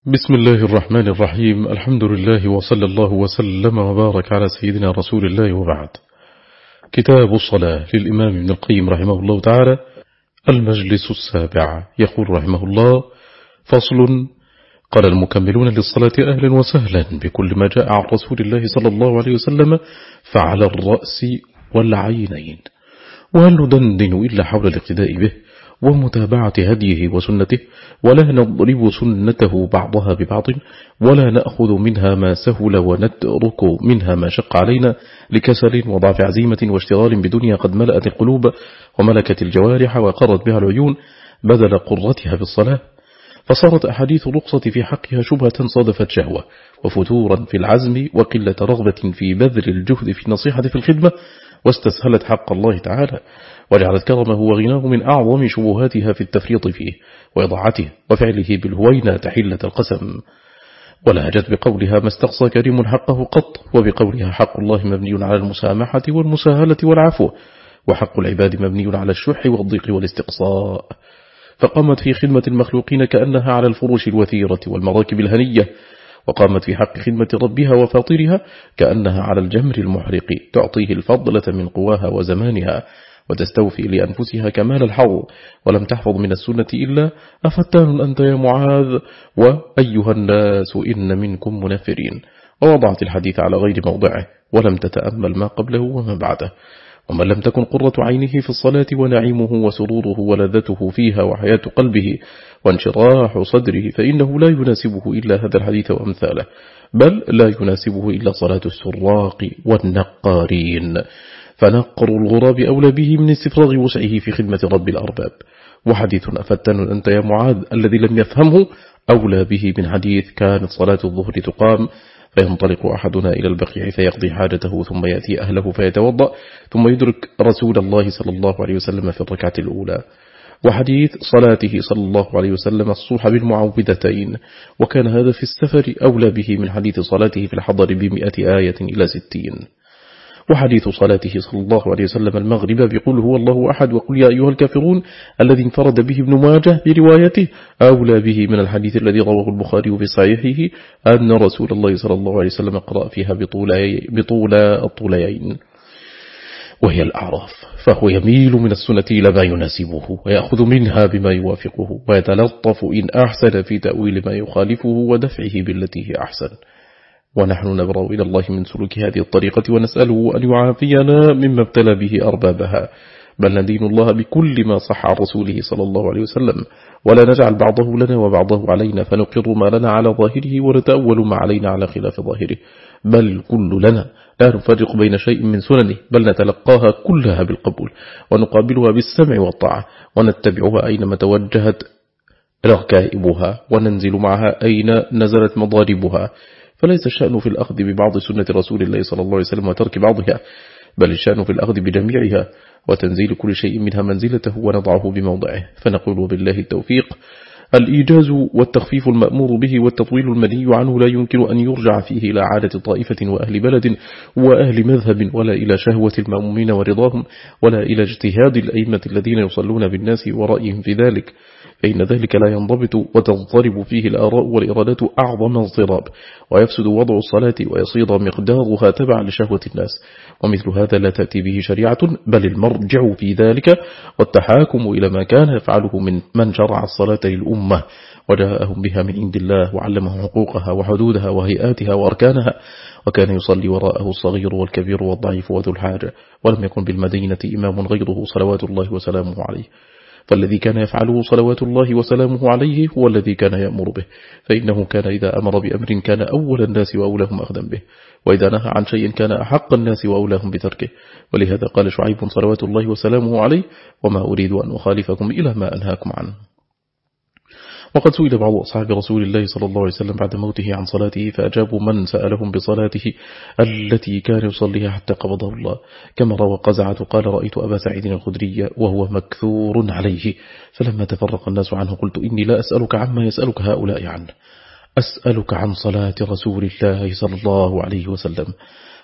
بسم الله الرحمن الرحيم. الحمد لله وصلى الله وسلم وبارك على سيدنا رسول الله وبعد. كتاب الصلاة للإمام ابن القيم رحمه الله تعالى، المجلس السابع. يقول رحمه الله: فصل. قال المكملون للصلاة: أهلا وسهلا بكل ما جاء عن رسول الله صلى الله عليه وسلم فعلى الرأس والعينين، وهل ندندن إلا حول الاقتداء به ومتابعة هديه وسنته، ولا نضرب سنته بعضها ببعض، ولا نأخذ منها ما سهل ونترك منها ما شق علينا لكسل وضعف عزيمة واشتغال بدنيا قد ملأت القلوب وملكت الجوارح وقرت بها العيون بدل قرتها بالصلاة، فصارت أحاديث الرخصة في حقها شبهة صادفت شهوة وفتورا في العزم وقلة رغبة في بذل الجهد في النصيحة في الخدمة، واستسهلت حق الله تعالى وجعلت كرمه وغناه من أعظم شبهاتها في التفريط فيه وإضاعته وفعله بالهوينة تحلة القسم، ولهجت بقولها ما استقصى كريم حقه قط، وبقولها حق الله مبني على المسامحة والمساهلة والعفو، وحق العباد مبني على الشح والضيق والاستقصاء، فقامت في خدمة المخلوقين كأنها على الفروش الوثيرة والمراكب الهنية، وقامت في حق خدمة ربها وفاطرها كأنها على الجمر المحرق تعطيه الفضلة من قواها وزمانها، وتستوفي لأنفسها كمال الحظ، ولم تحفظ من السنة إلا أفتان أنت يا معاذ، وأيها الناس إن منكم منفرين، ووضعت الحديث على غير موضعه ولم تتأمل ما قبله وما بعده. ومن لم تكن قرة عينه في الصلاة ونعيمه وسروره ولذته فيها وحياة قلبه وانشراح صدره فإنه لا يناسبه إلا هذا الحديث وأمثاله، بل لا يناسبه إلا صلاة السراق والنقارين، فنقر الغراب أولى به من استفراغ وسعه في خدمة رب الأرباب. وحديث أفتن أنت يا معاذ الذي لم يفهمه أولى به من حديث كانت صلاة الظهر تقام فينطلق أحدنا إلى البقيع فيقضي حاجته ثم يأتي أهله فيتوضأ ثم يدرك رسول الله صلى الله عليه وسلم في الركعة الأولى. وحديث صلاته صلى الله عليه وسلم الصبح بالمعوذتين، وكان هذا في السفر أولى به من حديث صلاته في الحضر ب100 آية إلى 60. وحديث صلاته صلى الله عليه وسلم المغرب بقول هو الله أحد وقل يا أيها الكافرون الذي انفرد به ابن ماجه بروايته أولى به من الحديث الذي رواه البخاري في صحيحه أن رسول الله صلى الله عليه وسلم قرأ فيها بطول الطولين وهي الأعراف، فهو يميل من السنة إلى ما يناسبه ويأخذ منها بما يوافقه ويتلطف إن أحسن في تأويل ما يخالفه ودفعه بالتي هي أحسن. ونحن نبرأ إلى الله من سلوك هذه الطريقة ونسأله أن يعافينا مما ابتلى به أربابها، بل ندين الله بكل ما صح عن رسوله صلى الله عليه وسلم، ولا نجعل بعضه لنا وبعضه علينا فنقر ما لنا على ظاهره ونتأول ما علينا على خلاف ظاهره، بل كل لنا لا نفرق بين شيء من سننه، بل نتلقاها كلها بالقبول ونقابلها بالسمع والطاعة ونتبعها أينما توجهت ركائبها وننزل معها أين نزلت مضاربها، فليس الشأن في الأخذ ببعض سنة رسول الله صلى الله عليه وسلم وترك بعضها، بل الشأن في الأخذ بجميعها وتنزيل كل شيء منها منزلته ونضعه بموضعه. فنقول وبالله التوفيق: الإيجاز والتخفيف المأمور به والتطويل المنهي عنه لا يمكن أن يرجع فيه إلى عادة طائفة وأهل بلد وأهل مذهب، ولا إلى شهوة المأمومين ورضاهم، ولا إلى اجتهاد الأئمة الذين يصلون بالناس ورأيهم في ذلك، فإن ذلك لا ينضبط وتضطرب فيه الآراء والإرادات أعظم اضطراب، ويفسد وضع الصلاة ويصير مقدارها تبع لشهوة الناس، ومثل هذا لا تأتي به شريعة، بل المرجع في ذلك والتحاكم إلى ما كان يفعله من شرع الصلاة للأمة وجاءهم بها من عند الله وعلمهم حقوقها وحدودها وهيئاتها وأركانها، وكان يصلي وراءه الصغير والكبير والضعيف وذو الحاجة، ولم يكن بالمدينة إمام غيره صلوات الله وسلامه عليه، فالذي كان يفعله صلوات الله وسلامه عليه هو الذي كان يأمر به، فإنه كان إذا أمر بأمر كان أول الناس وأولاهم أخذا به، وإذا نهى عن شيء كان أحق الناس وأولاهم بتركه، ولهذا قال شعيب صلوات الله وسلامه عليه: وما أريد أن أخالفكم إلى ما أنهاكم عنه. وقد سئل بعض أصحاب رسول الله صلى الله عليه وسلم بعد موته عن صلاته فأجابوا من سألهم بصلاته التي كان يصليها حتى قبضه الله، كما روى قزعة قال: رأيت أبا سعيد الخدري وهو مكثور عليه، فلما تفرق الناس عنه قلت إني لا أسألك عما يسألك هؤلاء عنه، أسألك عن صلاة رسول الله صلى الله عليه وسلم،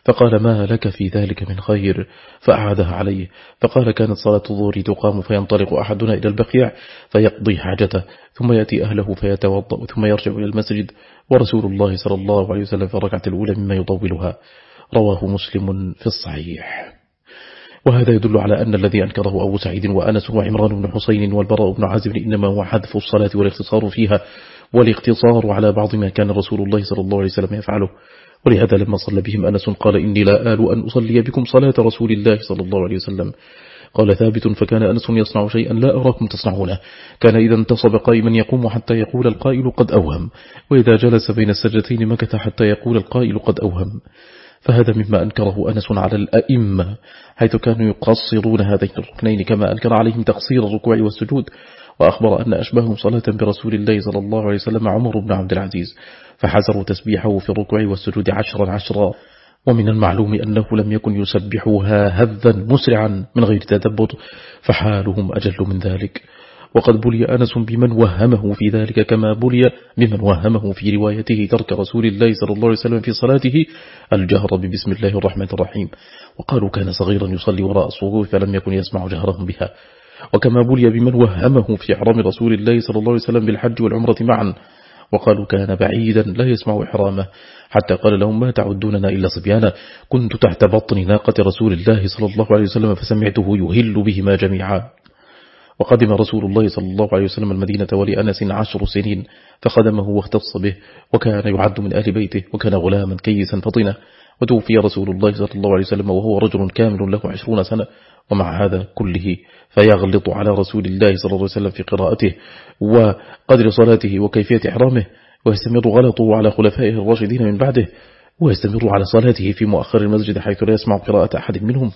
فقال ما لك في ذلك من خير؟ فأعادها عليه. فقال كانت صلاة الظهر تقام فينطلق أحدنا إلى البقيع فيقضي حاجته ثم يأتي أهله فيتوضأ ثم يرجع إلى المسجد ورسول الله صلى الله عليه وسلم في الركعة الأولى مما يطولها. رواه مسلم في الصحيح. وهذا يدل على أن الذي أنكره أبو سعيد وأنس وعمران بن حسين والبراء بن عازب إنما هو حذف الصلاة والاختصار فيها والاقتصار على بعض ما كان رسول الله صلى الله عليه وسلم يفعله. ولهذا لما صلى بهم أنس قال إني لا آل أن أصلي بكم صلاة رسول الله صلى الله عليه وسلم. قال ثابت فكان أنس يصنع شيئا لا أراكم تصنعونه، كان إذا انتصب قائما يقوم حتى يقول القائل قد أوهم، وإذا جلس بين السجدتين مكث حتى يقول القائل قد أوهم. فهذا مما أنكره أنس على الأئمة حيث كانوا يقصرون هذين الركنين كما أنكر عليهم تقصير الركوع والسجود. وأخبر أن أشبههم صلاة برسول الله صلى الله عليه وسلم عمر بن عبد العزيز فحزروا تسبيحه في الركوع والسجود 10 ومن المعلوم أنه لم يكن يسبحوها هذا مسرعا من غير تدبر فحالهم أجل من ذلك. وقد بلي أنس بمن وهمه في ذلك كما بلي بمن وهمه في روايته ترك رسول الله صلى الله عليه وسلم في صلاته الجهر ببسم الله الرحمن الرحيم، وقالوا كان صغيرا يصلي وراء الصفوف فلم يكن يسمع جهرهم بها. وكما بلي بمن وهمه في إحرام رسول الله صلى الله عليه وسلم بالحج والعمرة معا، وقالوا كان بعيدا لا يسمع إحرامه حتى قال لهم ما تعدوننا إلا صبيانا، كنت تحت بطن ناقة رسول الله صلى الله عليه وسلم فسمعته يهل بهما جميعا. وقدم رسول الله صلى الله عليه وسلم المدينة ولأنس 10 سنين فخدمه واختص به وكان يعد من أهل بيته وكان غلاما كيسا فطنا. وتوفي رسول الله صلى الله عليه وسلم وهو رجل كامل له 20 سنة. ومع هذا كله فيغلط على رسول الله صلى الله عليه وسلم في قراءته وقدر صلاته وكيفية إحرامه، ويستمر غلطه على خلفائه الراشدين من بعده، ويستمر على صلاته في مؤخر المسجد حيث لا يسمع قراءة أحد منهم.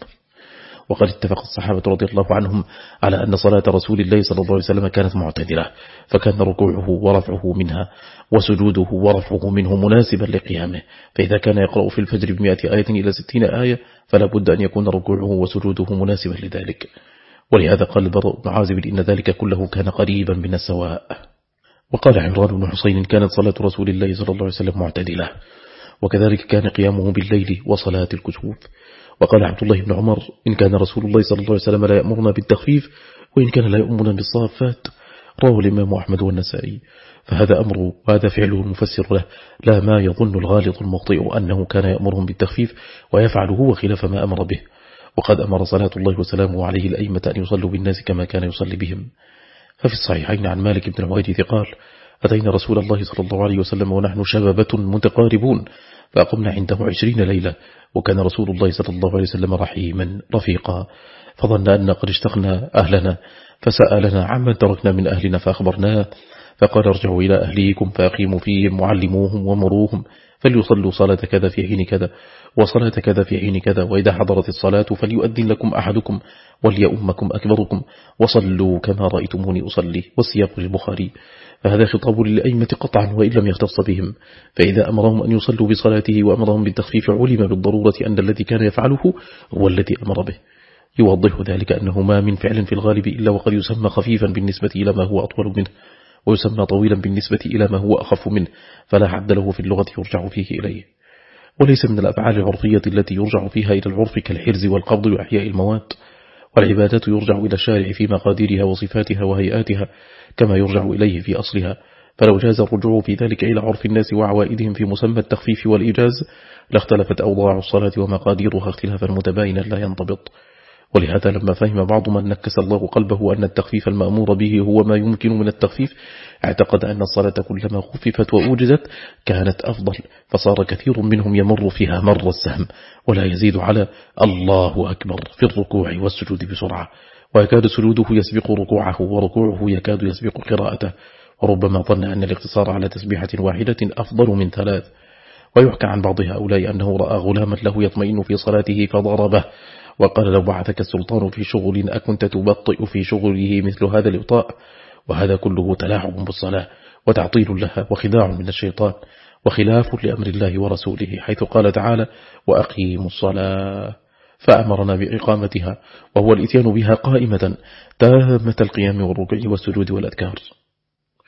وقد اتفق الصحابة رضي الله عنهم على أن صلاة رسول الله صلى الله عليه وسلم كانت معتدلة، فكان ركوعه ورفعه منها وسجوده ورفعه منه مناسبا لقيامه، فإذا كان يقرأ في الفجر 100 آية إلى 60 آية فلا بد أن يكون ركوعه وسجوده مناسبا لذلك. ولهذا قال البراء بن عازب إن ذلك كله كان قريبا من السواء. وقال عمران بن حسين كانت صلاة رسول الله صلى الله عليه وسلم معتدلة، وكذلك كان قيامه بالليل وصلاة الكسوف. وقال عبد الله بن عمر إن كان رسول الله صلى الله عليه وسلم لا يأمرنا بالتخفيف وإن كان لا يأمرنا بالصافات. رواه الإمام أحمد والنسائي. فهذا أمره وهذا فعله المفسر له، لا ما يظن الغالط المخطئ أنه كان يأمرهم بالتخفيف ويفعل هو خلاف ما أمر به. وقد أمر صلاة الله وسلامه عليه الأئمة أن يصلوا بالناس كما كان يصلي بهم. ففي الصحيحين عن مالك بن الحويرث قال أتينا رسول الله صلى الله عليه وسلم ونحن شبابة متقاربون فأقمنا عنده 20 ليلة، وكان رسول الله صلى الله عليه وسلم رحيما رفيقا، فظن أن قد اشتقنا أهلنا فسألنا عمن تركنا من أهلنا فأخبرناه، فقال ارجعوا إلى أهليكم فأقيموا فيهم وعلموهم ومروهم فليصلوا صلاة كذا في حين كذا وصلاة كذا في حين كذا، وإذا حضرت الصلاة فليؤذن لكم أحدكم وليؤمكم أكبركم وصلوا كما رأيتموني أصلي. والسياق البخاري. فهذا خطاب للأئمة قطعا وإن لم يختص بهم، فإذا أمرهم أن يصلوا بصلاته وأمرهم بالتخفيف علم بالضرورة أن الذي كان يفعله هو الذي أمر به. يوضح ذلك أنه ما من فعل في الغالب إلا وقد يسمى خفيفا بالنسبة إلى ما هو أطول منه، ويسمى طويلا بالنسبة إلى ما هو أخف منه، فلا حد له في اللغة يرجع فيه إليه. وليس من الأفعال العرفية التي يرجع فيها إلى العرف كالحرز والقبض وإحياء الموات. والعبادات يرجع إلى الشارع في مقاديرها وصفاتها وهيئاتها كما يرجع إليه في أصلها، فلو جاز الرجوع في ذلك إلى عرف الناس وعوائدهم في مسمى التخفيف والإيجاز لاختلفت أوضاع الصلاة ومقاديرها اختلافا متباينا لا ينضبط. ولهذا لما فهم بعض من نكس الله قلبه أن التخفيف المأمور به هو ما يمكن من التخفيف، اعتقد أن الصلاة كلما خففت وأوجزت كانت أفضل، فصار كثير منهم يمر فيها مر السهم ولا يزيد على الله أكبر في الركوع والسجود بسرعة، ويكاد سجوده يسبق ركوعه وركوعه يكاد يسبق قراءته، وربما ظن أن الاقتصار على تسبيحة واحدة أفضل من 3. ويحكى عن بعض هؤلاء أنه رأى غلاما له يطمئن في صلاته فضربه وقال لو بعثك السلطان في شغل أكنت تبطئ في شغله مثل هذا الإبطاء. وهذا كله تلاعب بالصلاة وتعطيل لها وخداع من الشيطان وخلاف لأمر الله ورسوله، حيث قال تعالى وأقيموا الصلاة، فأمرنا بإقامتها وهو الإتيان بها قائمة تامة القيام والركوع والسجود والأذكار.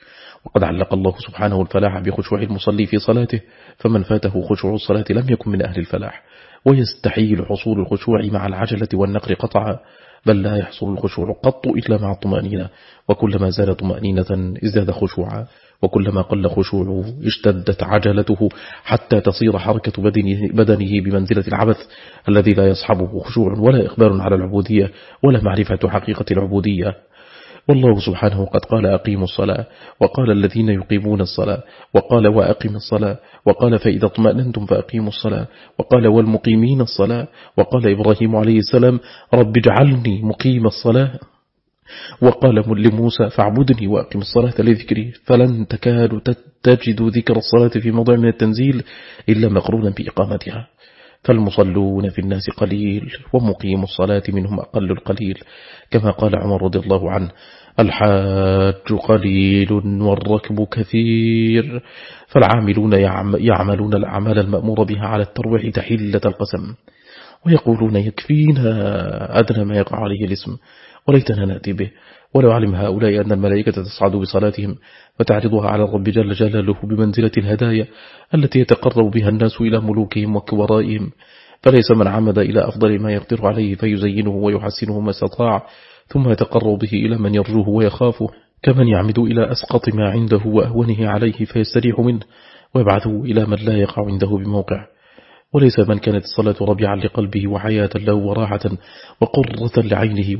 وقد علق الله سبحانه الفلاح بخشوع المصلي في صلاته، فمن فاته خشوع الصلاة لم يكن من أهل الفلاح. ويستحيل حصول الخشوع مع العجلة والنقر قطعا، بل لا يحصل الخشوع قط إلا مع الطمأنينة، وكلما زاد طمأنينة ازداد خشوعا، وكلما قل خشوعه اشتدت عجلته، حتى تصير حركة بدنه بمنزلة العبث الذي لا يصحبه خشوع ولا إقبال على العبودية ولا معرفة حقيقة العبودية. والله سبحانه قد قال أقيموا الصلاة، وقال الذين يقيمون الصلاة، وقال وأقم الصلاة، وقال فإذا اطمأننتم فأقيموا الصلاة، وقال والمقيمين الصلاة، وقال إبراهيم عليه السلام رب اجعلني مقيم الصلاة، وقال لموسى فاعبدني وأقم الصلاة لذكري. فلن تكاد تجد ذكر الصلاة في موضع من التنزيل إلا مقرونا بإقامتها. فالمصلون في الناس قليل، ومقيم الصلاة منهم أقل القليل، كما قال عمر رضي الله عنه الحاج قليل والركب كثير. فالعاملون يعملون الأعمال المأمور بها على الترويح تحلة القسم، ويقولون يكفينا أدنى ما يقع عليه الاسم وليتنا نأتي به. ولو علم هؤلاء أن الملائكة تصعد بصلاتهم وتعرضها على الرب جل جلاله بمنزلة الهدايا التي يتقرب بها الناس إلى ملوكهم وكبرائهم، فليس من عمد إلى أفضل ما يقدر عليه فيزينه ويحسنه ما استطاع، ثم يتقرب به إلى من يرجوه ويخافه، كمن يعمد إلى أسقط ما عنده وأهونه عليه فيستريح منه ويبعثه إلى من لا يقع عنده بموقع. وليس من كانت الصلاة ربيعا لقلبه وحياة له وراحة وقرة لعينه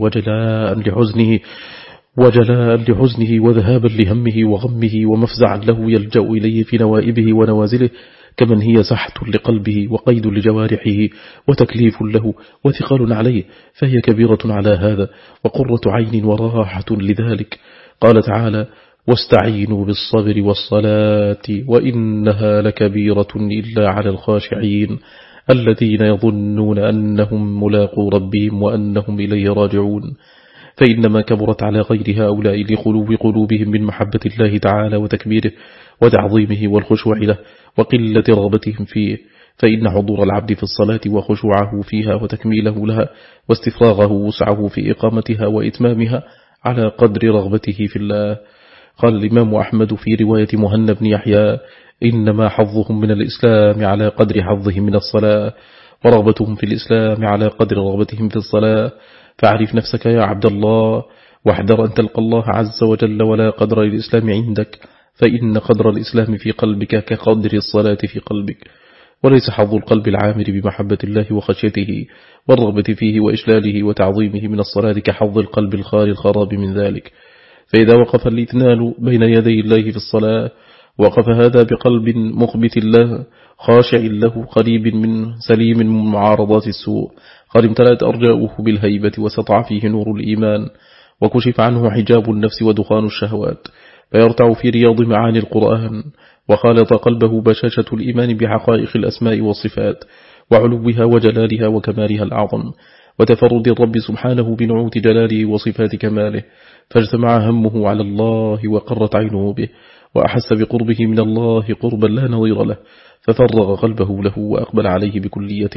وجلاء لحزنه وذهابا لهمه وغمه ومفزعا له يلجأ إليه في نوائبه ونوازله، كمن هي سحت لقلبه وقيد لجوارحه وتكليف له وثقل عليه، فهي كبيرة على هذا وقرة عين وراحة لذلك. قال تعالى واستعينوا بالصبر والصلاة وإنها لكبيرة إلا على الخاشعين الذين يظنون أنهم ملاقو ربهم وأنهم إليه راجعون. فإنما كبرت على غير هؤلاء لخلو قلوبهم من محبة الله تعالى وتكبيره وتعظيمه والخشوع له وقلة رغبتهم فيه. فإن حضور العبد في الصلاة وخشوعه فيها وتكميله لها واستفراغه وسعه في إقامتها وإتمامها على قدر رغبته في الله. قال الإمام أحمد في رواية مهنا بن يحيى إنما حظهم من الإسلام على قدر حظهم من الصلاة، ورغبتهم في الإسلام على قدر رغبتهم في الصلاة. فاعرف نفسك يا عبد الله، واحذر أن تلقى الله عز وجل ولا قدر للإسلام عندك، فإن قدر الإسلام في قلبك كقدر الصلاة في قلبك. وليس حظ القلب العامر بمحبة الله وخشيته والرغبة فيه وإجلاله وتعظيمه من الصلاة كحظ القلب الخالي الخراب من ذلك. فإذا وقف الاثنان بين يدي الله في الصلاة، وقف هذا بقلب مخبت الله خاشع له قريب من سليم من معارضات السوء، قد امتلأت أرجاؤه بالهيبة وسطع فيه نور الإيمان، وكشف عنه حجاب النفس ودخان الشهوات، فيرتع في رياض معاني القرآن، وخالط قلبه بشاشة الإيمان بحقائق الأسماء والصفات وعلوها وجلالها وكمالها الأعظم، وتفرد الرب سبحانه بنعوت جلاله وصفات كماله، فاجتمع همه على الله وقرت عينه به، وأحس بقربه من الله قربا لا نظير له، ففرغ قلبه له وأقبل عليه بكليته.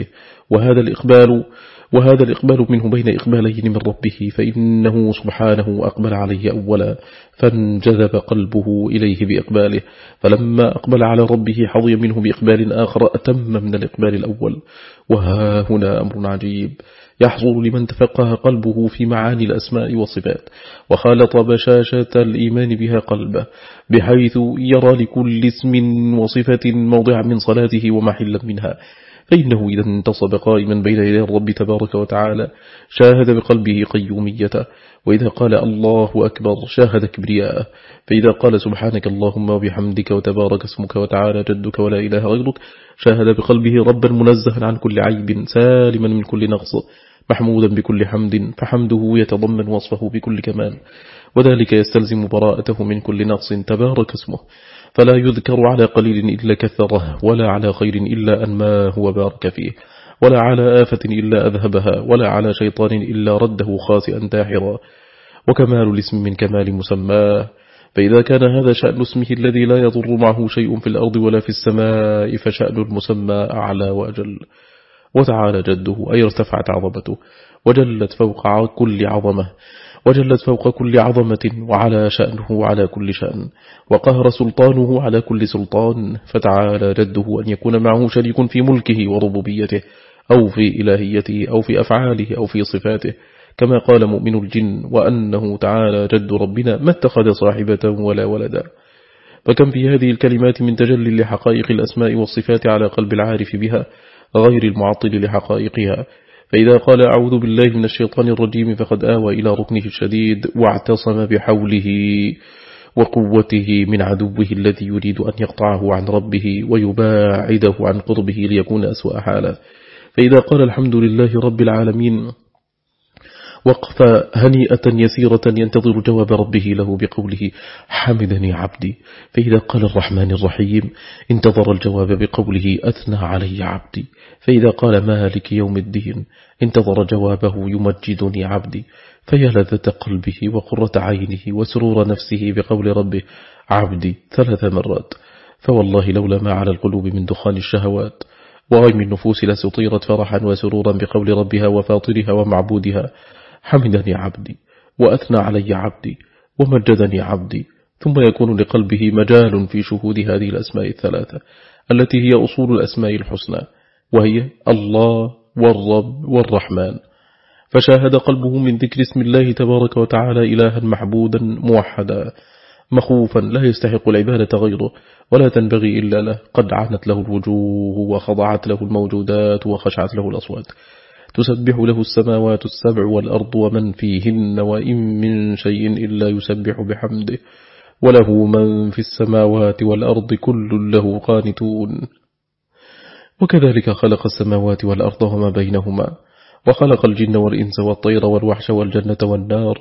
وهذا الإقبال منه بين إقبالين من ربه، فإنه سبحانه أقبل عليه أولا فانجذب قلبه إليه بإقباله، فلما أقبل على ربه حظي منه بإقبال آخر أتم من الإقبال الأول. وها هنا أمر عجيب يحصل لمن تفقه قلبه في معاني الأسماء والصفات وخالط بشاشة الإيمان بها قلبه، بحيث يرى لكل اسم وصفة موضع من صلاته ومحلا منها، فإنه إذا انتصب قائما بين يدي الرب تبارك وتعالى شاهد بقلبه قيوميته، وإذا قال الله أكبر شاهد كبرياءه، فإذا قال سبحانك اللهم وبحمدك وتبارك اسمك وتعالى جدك ولا إله غيرك شاهد بقلبه ربا منزها عن كل عيب سالما من كل نقص محمودا بكل حمد، فحمده يتضمن وصفه بكل كمال، وذلك يستلزم براءته من كل نقص تبارك اسمه، فلا يذكر على قليل إلا كثره، ولا على خير إلا أنماه وبارك فيه، ولا على آفة إلا أذهبها، ولا على شيطان إلا رده خاسئا داحرا. وكمال الاسم من كمال مسماه، فإذا كان هذا شأن اسمه الذي لا يضر معه شيء في الأرض ولا في السماء، فشأن المسمى أعلى وأجل. وتعالى جده أي ارتفعت عظمته وجلت فوق كل عظمة، وجلت فوق كل عظمة وعلى شأنه على كل شأن، وقهر سلطانه على كل سلطان، فتعالى جده أن يكون معه شريك في ملكه وربوبيته أو في إلهيته أو في أفعاله أو في صفاته، كما قال مؤمن الجن وأنه تعالى جد ربنا ما اتخذ صاحبة ولا ولدا. فكم في هذه الكلمات من تجل لحقائق الأسماء والصفات على قلب العارف بها غير المعطل لحقائقها. فإذا قال أعوذ بالله من الشيطان الرجيم فقد آوى إلى ركنه الشديد واعتصم بحوله وقوته من عدوه الذي يريد أن يقطعه عن ربه ويباعده عن قربه ليكون أسوأ حالا. فإذا قال الحمد لله رب العالمين وقفة هنيئة يسيرة ينتظر جواب ربه له بقوله حمدني عبدي. فإذا قال الرحمن الرحيم انتظر الجواب بقوله أثنى علي عبدي. فإذا قال مالك يوم الدين انتظر جوابه يمجدني عبدي. فيا لذة قلبه وقرة عينه وسرور نفسه بقول ربه عبدي 3 مرات. فوالله لولا ما على القلوب من دخان الشهوات وغيم النفوس لسطيرت فرحا وسرورا بقول ربها وفاطرها ومعبودها حمدني عبدي وأثنى علي عبدي ومجدني عبدي. ثم يكون لقلبه مجال في شهود هذه الأسماء الثلاثة التي هي أصول الأسماء الحسنى، وهي الله والرب والرحمن. فشاهد قلبه من ذكر اسم الله تبارك وتعالى إلها محبودا موحدا مخوفا لا يستحق العبادة غيره ولا تنبغي إلا له، قد عنت له الوجوه وخضعت له الموجودات وخشعت له الأصوات، تسبح له السماوات السبع والأرض ومن فيهن وإن من شيء إلا يسبح بحمده وله من في السماوات والأرض كل له قانتون. وكذلك خلق السماوات والأرض وما بينهما، وخلق الجن والإنس والطير والوحش والجنة والنار،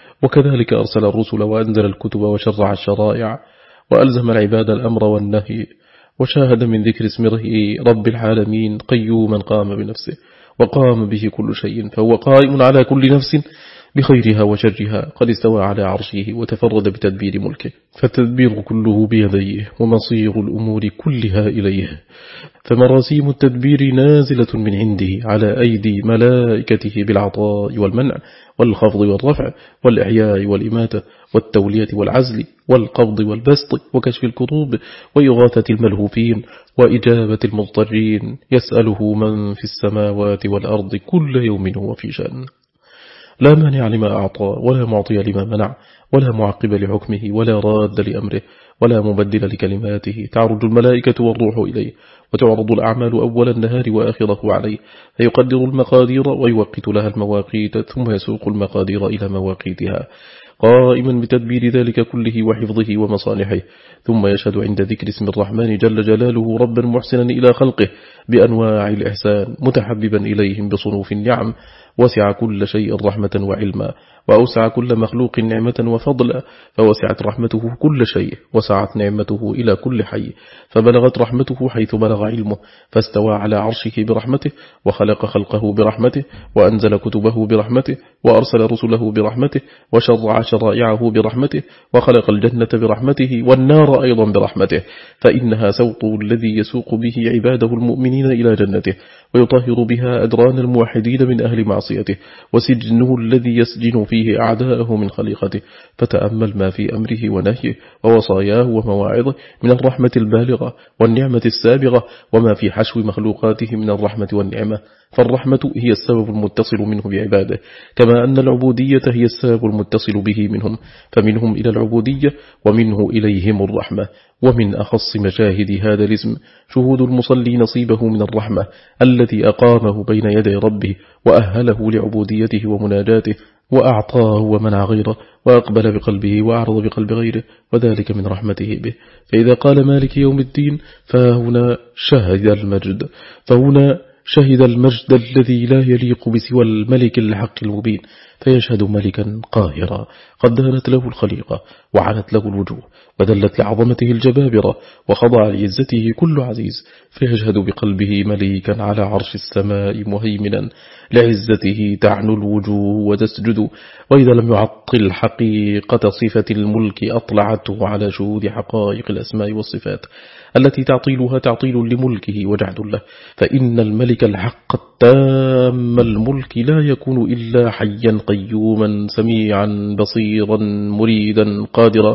وكذلك أرسل الرسل وأنزل الكتب وشرع الشرائع وألزم العباد الأمر والنهي. وشاهد من ذكر اسمه رب العالمين قيوما قام بنفسه وقام به كل شيء، فهو قائم على كل نفس بخيرها وشرها، قد استوى على عرشه وتفرد بتدبير ملكه، فالتدبير كله بيديه ومصير الأمور كلها إليه. فمراسيم التدبير نازلة من عنده على أيدي ملائكته بالعطاء والمنع والخفض والرفع والإحياء والإماتة والتولية والعزل والقبض والبسط وكشف الكروب وإغاثة الملهوفين وإجابة المضطرين، يسأله من في السماوات والأرض كل يوم هو في شأن. لا مانع لما أعطى ولا معطي لما منع ولا معقب لحكمه ولا راد لأمره ولا مبدل لكلماته. تعرج الملائكة والروح إليه وتعرض الأعمال أول النهار وآخره عليه، فيقدر المقادير ويوقت لها المواقيت ثم يسوق المقادير إلى مواقيتها، قائما بتدبير ذلك كله وحفظه ومصالحه. ثم يشهد عند ذكر اسم الرحمن جل جلاله ربا محسنا إلى خلقه بأنواع الإحسان متحببا إليهم بصنوف النعم، وسع كل شيء رحمة وعلما وأوسع كل مخلوق نعمة وفضلا، فوسعت رحمته كل شيء وسعت نعمته إلى كل حي، فبلغت رحمته حيث بلغ علمه، فاستوى على عرشه برحمته وخلق خلقه برحمته وأنزل كتبه برحمته وأرسل رسله برحمته وشرع شرائعه برحمته وخلق الجنة برحمته والنار أيضا برحمته، فإنها سوق الذي يسوق به عباده المؤمنين إلى جنته ويطهر بها أدران الموحدين من أهل معصيته، وسجنه الذي يسجن فيه أعداءه من خليقته. فتأمل ما في أمره ونهيه ووصاياه ومواعظه من الرحمة البالغة والنعمة السابغة، وما في حشو مخلوقاته من الرحمة والنعمة. فالرحمة هي السبب المتصل منه بعباده، كما أن العبودية هي السبب المتصل به منهم، فمنهم إلى العبودية ومنه إليهم الرحمة. ومن أخص مشاهد هذا الاسم شهود المصلي نصيبه من الرحمة التي أقامه بين يدي ربه وأهله لعبوديته ومناجاته، وأعطاه ومنع غيره وأقبل بقلبه وأعرض بقلب غيره، وذلك من رحمته به. فإذا قال مالك يوم الدين فهنا شهد المجد الذي لا يليق بسوى الملك الحق المبين، فيشهد ملكا قاهرا قد دانت له الخليقة وعنت له الوجوه وذلت لعظمته الجبابرة وخضع لعزته كل عزيز، فيشهد بقلبه مليكا على عرش السماء مهيمنا لعزته تعنو الوجوه وتسجد. وإذا لم يعطل حقيقة صفة الملك أطلعته على شهود حقائق الأسماء والصفات التي تعطيلها تعطيل لملكه وجعد له، فإن الملك الملك الحق التام الملك لا يكون إلا حيا قيوما سميعا بصيرا مريدا قادرا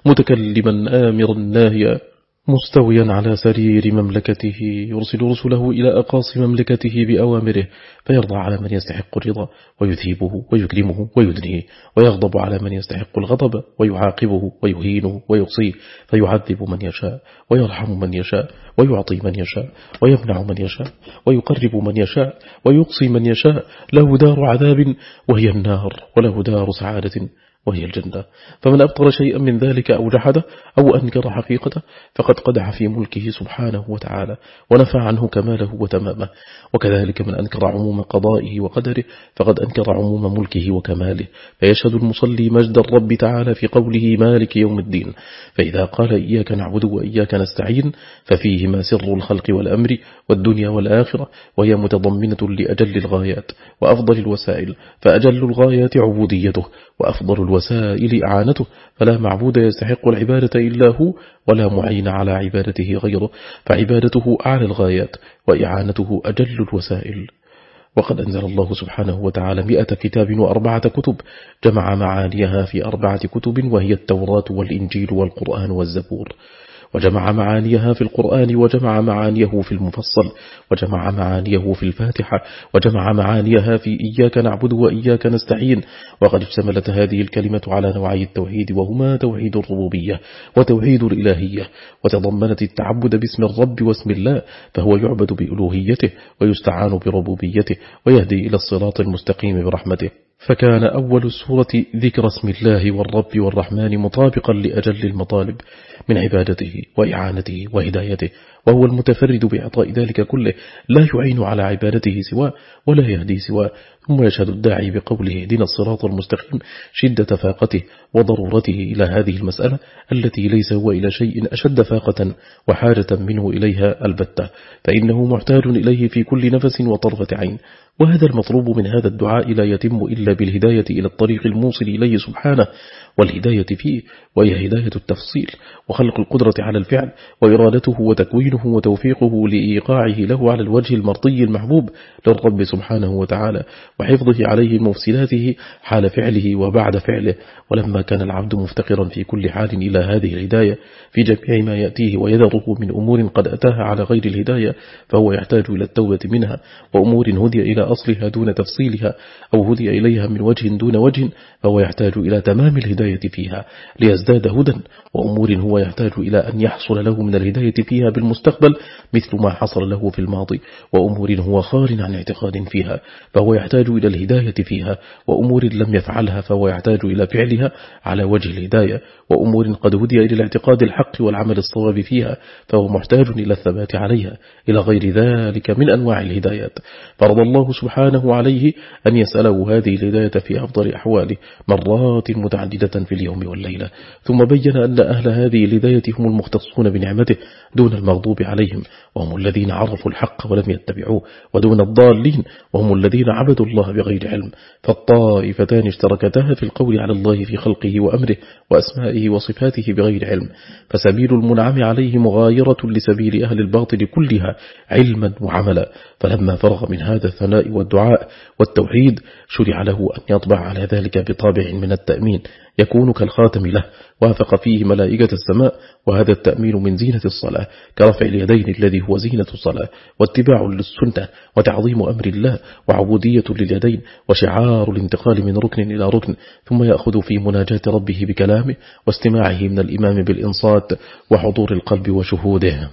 متكلما آمرا ناهيا مستويا على سرير مملكته يرسل رسله إلى أقاصي مملكته بأوامره فيرضى على من يستحق الرضا ويثيبه ويكرمه ويدنيه ويغضب على من يستحق الغضب ويعاقبه ويهينه ويقصيه فيعذب من يشاء ويرحم من يشاء ويعطي من يشاء ويمنع من يشاء ويقرب من يشاء ويقصي من يشاء له دار عذاب وهي النار وله دار سعادة وهي الجنة. فمن أبطل شيئا من ذلك أو جحده أو أنكر حقيقته فقد قدح في ملكه سبحانه وتعالى ونفى عنه كماله وتمامه. وكذلك من أنكر عموم قضائه وقدره فقد أنكر عموم ملكه وكماله. فيشهد المصلي مجد الرب تعالى في قوله مالك يوم الدين. فإذا قال إياك نعبد وإياك نستعين ففيهما سر الخلق والأمر والدنيا والآخرة وهي متضمنة لأجل الغايات وأفضل الوسائل. فأجل الغايات عبوديته وأفضل الوسائل إعانته. فلا معبود يستحق العبادة إلا هو ولا معين على عبادته غيره. فعبادته أعلى الغايات وإعانته أجل الوسائل. وقد أنزل الله سبحانه وتعالى 100 كتاب و4 كتب جمع معانيها في 4 كتب وهي التوراة والإنجيل والقرآن والزبور. وجمع معانيها في القرآن وجمع معانيه في المفصل وجمع معانيه في الفاتحة وجمع معانيها في إياك نعبد وإياك نستعين. وقد اشتملت هذه الكلمة على نوعي التوحيد وهما توحيد الربوبية وتوحيد الإلهية. وتضمنت التعبد باسم الرب واسم الله فهو يعبد بألوهيته ويستعان بربوبيته ويهدي إلى الصراط المستقيم برحمته. فكان أول السورة ذكر اسم الله والرب والرحمن مطابقا لأجل المطالب من عبادته وإعانته وهدايته. وهو المتفرد بإعطاء ذلك كله لا يعين على عبادته سواه ولا يهدي سواه. ثم يشهد الداعي بقوله اهدنا الصراط المستقيم شدة فاقته وضرورته إلى هذه المسألة التي ليس هو إلى شيء أشد فاقة وحاجة منه إليها البتة فإنه محتاج إليه في كل نفس وطرفة عين. وهذا المطلوب من هذا الدعاء لا يتم إلا بالهداية إلى الطريق الموصل إليه سبحانه والهداية فيه وهي هداية التفصيل وخلق القدرة على الفعل وإرادته وتكوينه وتوفيقه لإيقاعه له على الوجه المرضي المحبوب للرب سبحانه وتعالى وحفظه عليه مفصلاته حال فعله وبعد فعله. ولما كان العبد مفتقرا في كل حال إلى هذه الهداية في جميع ما يأتيه ويذره من أمور قد أتاها على غير الهداية فهو يحتاج إلى التوبة منها وأمور هدي إلى أصلها دون تفصيلها أو هدي إليها من وجه دون وجه فهو يحتاج إلى تمام الهداية فيها ليزداد هدى. وأمور هو يحتاج إلى أن يحصل له من الهداية فيها بالمستقبل مثل ما حصل له في الماضي. وأمور هو خار عن اعتقاد فيها فهو يحتاج إلى الهداية فيها. وأمور لم يفعلها فهو يحتاج إلى فعلها على وجه الهداية. وأمور قد هدي إلى الاعتقاد الحق والعمل الصواب فيها فهو محتاج إلى الثبات عليها إلى غير ذلك من أنواع الهدايات. فرض الله سبحانه عليه أن يسأله هذه الهداية في أفضل أحواله مرات متعددة في اليوم والليلة. ثم بين أن أهل هذه الهداية هم المختصون بنعمته دون المغضوب عليهم وهم الذين عرفوا الحق ولم يتبعوه ودون الضالين وهم الذين عبدوا الله بغير علم. فالطائفتان اشتركتا في القول على الله في خلقه وأمره وأسمائه وصفاته بغير علم. فسبيل المنعم عليه مغايرة لسبيل أهل الباطل كلها علما وعملا. فلما فرغ من هذا الثناء والدعاء والتوحيد شرع له أن يطبع على ذلك بطابع من التأمين يكون كالخاتم له وافق فيه ملائكة السماء. وهذا التأمين من زينة الصلاة كرفع اليدين الذي هو زينة الصلاة واتباع للسنة وتعظيم أمر الله وعبودية لليدين وشعار الانتقال من ركن إلى ركن. ثم يأخذ في مناجاة ربه بكلامه واستماعه من الإمام بالإنصات وحضور القلب وشهوده.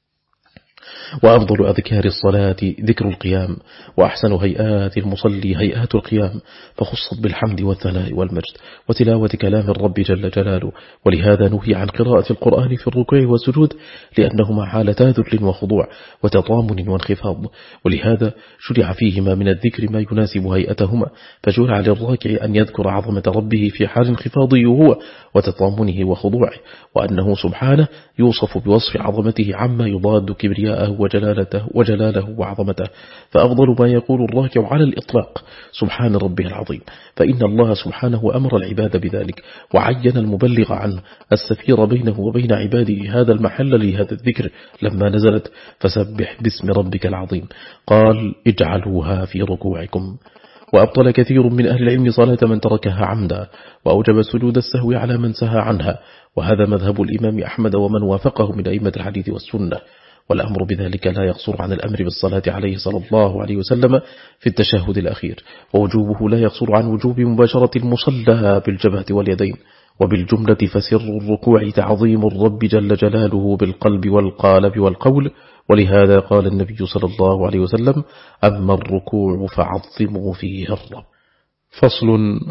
وأفضل أذكار الصلاة ذكر القيام وأحسن هيئات المصلي هيئات القيام فخصت بالحمد والثناء والمجد وتلاوة كلام الرب جل جلاله. ولهذا نهي عن قراءة القرآن في الركوع والسجود لأنهما حالتا ذل وخضوع وتطامن وانخفاض. ولهذا شرع فيهما من الذكر ما يناسب هيئتهما. فشرع للراكع أن يذكر عظمة ربه في حال انخفاضه هو وتطامنه وخضوعه وأنه سبحانه يوصف بوصف عظمته عما يضاد كبرياءه وجلاله وعظمته، فأفضل ما يقول الراكع على الإطلاق سبحان ربه العظيم، فإن الله سبحانه أمر العباد بذلك، وعين المبلغ عنه السفير بينه وبين عباده هذا المحل لهذا الذكر لما نزلت فسبح باسم ربك العظيم، قال اجعلوها في ركوعكم. وأبطل كثير من أهل العلم صلاة من تركها عمدا، وأوجب سجود السهو على من سهى عنها، وهذا مذهب الإمام أحمد ومن وافقه من أئمة الحديث والسنة. والأمر بذلك لا يقصر عن الأمر بالصلاة عليه صلى الله عليه وسلم في التشهد الأخير، ووجوبه لا يقصر عن وجوب مباشرة المصلى بالجبهة واليدين. وبالجملة فسر الركوع تعظيم الرب جل جلاله بالقلب والقالب والقول، ولهذا قال النبي صلى الله عليه وسلم أما الركوع فعظموا فيه الرب. فصل.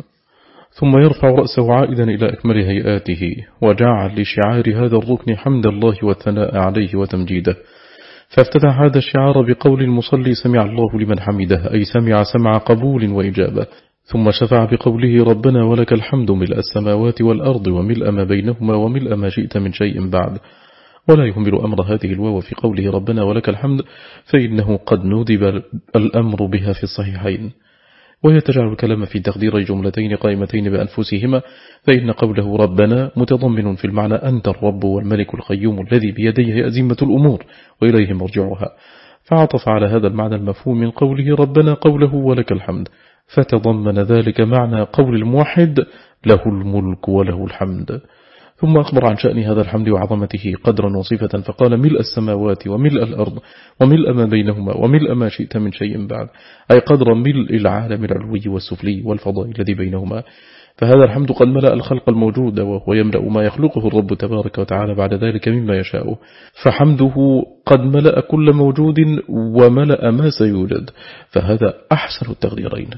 ثم يرفع رأسه عائدا إلى أكمل هيئاته، وجعل لشعار هذا الركن حمد الله والثناء عليه وتمجيده، فافتتح هذا الشعار بقول المصلي سمع الله لمن حمده، أي سمع قبول وإجابة، ثم شفع بقوله ربنا ولك الحمد ملء السماوات والأرض وملء ما بينهما وملء ما شئت من شيء بعد. ولا يهمل أمر هذه الواو في قوله ربنا ولك الحمد، فإنه قد ندب الأمر بها في الصحيحين. وهي تجعل الكلام في تقدير جملتين قائمتين بأنفسهما، فإن قوله ربنا متضمن في المعنى أنت الرب والملك القيوم الذي بيديه أزمة الأمور وإليه مرجعها، فعطف على هذا المعنى المفهوم من قوله ربنا قوله ولك الحمد، فتضمن ذلك معنى قول الموحد له الملك وله الحمد. ثم أخبر عن شأن هذا الحمد وعظمته قدرا وصفة، فقال ملء السماوات وملء الأرض وملء ما بينهما وملء ما شئت من شيء بعد، أي قدر ملء العالم العلوي والسفلي والفضاء الذي بينهما. فهذا الحمد قد ملأ الخلق الموجود، وهو يملأ ما يخلقه الرب تبارك وتعالى بعد ذلك مما يشاء، فحمده قد ملأ كل موجود وملأ ما سيوجد، فهذا أحسن التقديرين.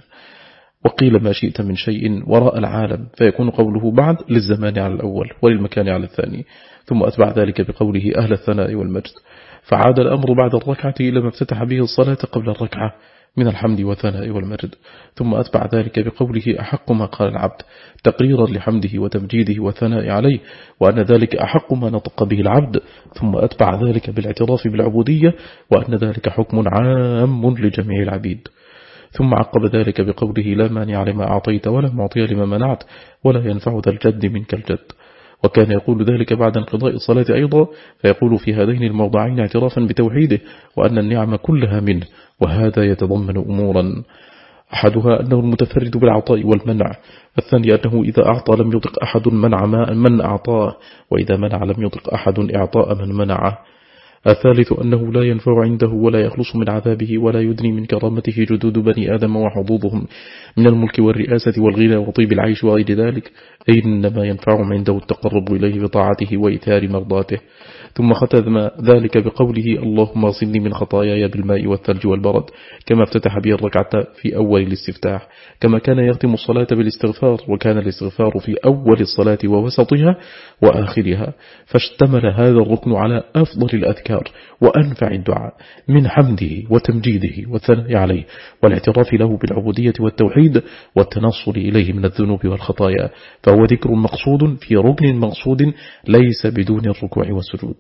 وقيل ما شئت من شيء وراء العالم، فيكون قوله بعد للزمان على الأول وللمكان على الثاني، ثم أتبع ذلك بقوله أهل الثناء والمجد، فعاد الأمر بعد الركعة إلى ما افتتح به الصلاة قبل الركعة من الحمد والثناء والمجد، ثم أتبع ذلك بقوله أحق ما قال العبد، تقريرا لحمده وتمجيده والثناء عليه، وأن ذلك أحق ما نطق به العبد، ثم أتبع ذلك بالاعتراف بالعبودية، وأن ذلك حكم عام لجميع العبيد. ثم عقب ذلك بقوله لا مانع لما أعطيت ولا معطي لما منعت ولا ينفع ذا الجد منك الجد. وكان يقول ذلك بعد انقضاء الصلاة أيضا، فيقول في هذين الموضعين اعترافا بتوحيده وأن النعم كلها منه، وهذا يتضمن أمورا، أحدها أنه المتفرد بالعطاء والمنع، الثاني أنه إذا أعطى لم يطق أحد منع من أعطاه، وإذا منع لم يطق أحد إعطاء من منعه، الثالث أنه لا ينفع عنده ولا يخلص من عذابه ولا يدني من كرامته جدود بني آدم وحظوظهم من الملك والرئاسة والغنى وطيب العيش وغير ذلك، إنما ينفع عنده التقرب إليه بطاعته وإيثار مرضاته. ثم ختم ذلك بقوله اللهم اغسلني من خطاياي بالماء والثلج والبرد، كما افتتح به الركعة في أول الاستفتاح، كما كان يختم الصلاة بالاستغفار، وكان الاستغفار في أول الصلاة ووسطها وآخرها، فاشتمل هذا الركن على أفضل الأذكار وأنفع الدعاء من حمده وتمجيده والثناء عليه والاعتراف له بالعبودية والتوحيد والتنصل إليه من الذنوب والخطايا، فهو ذكر مقصود في ركن مقصود ليس بدون الركوع والسجود.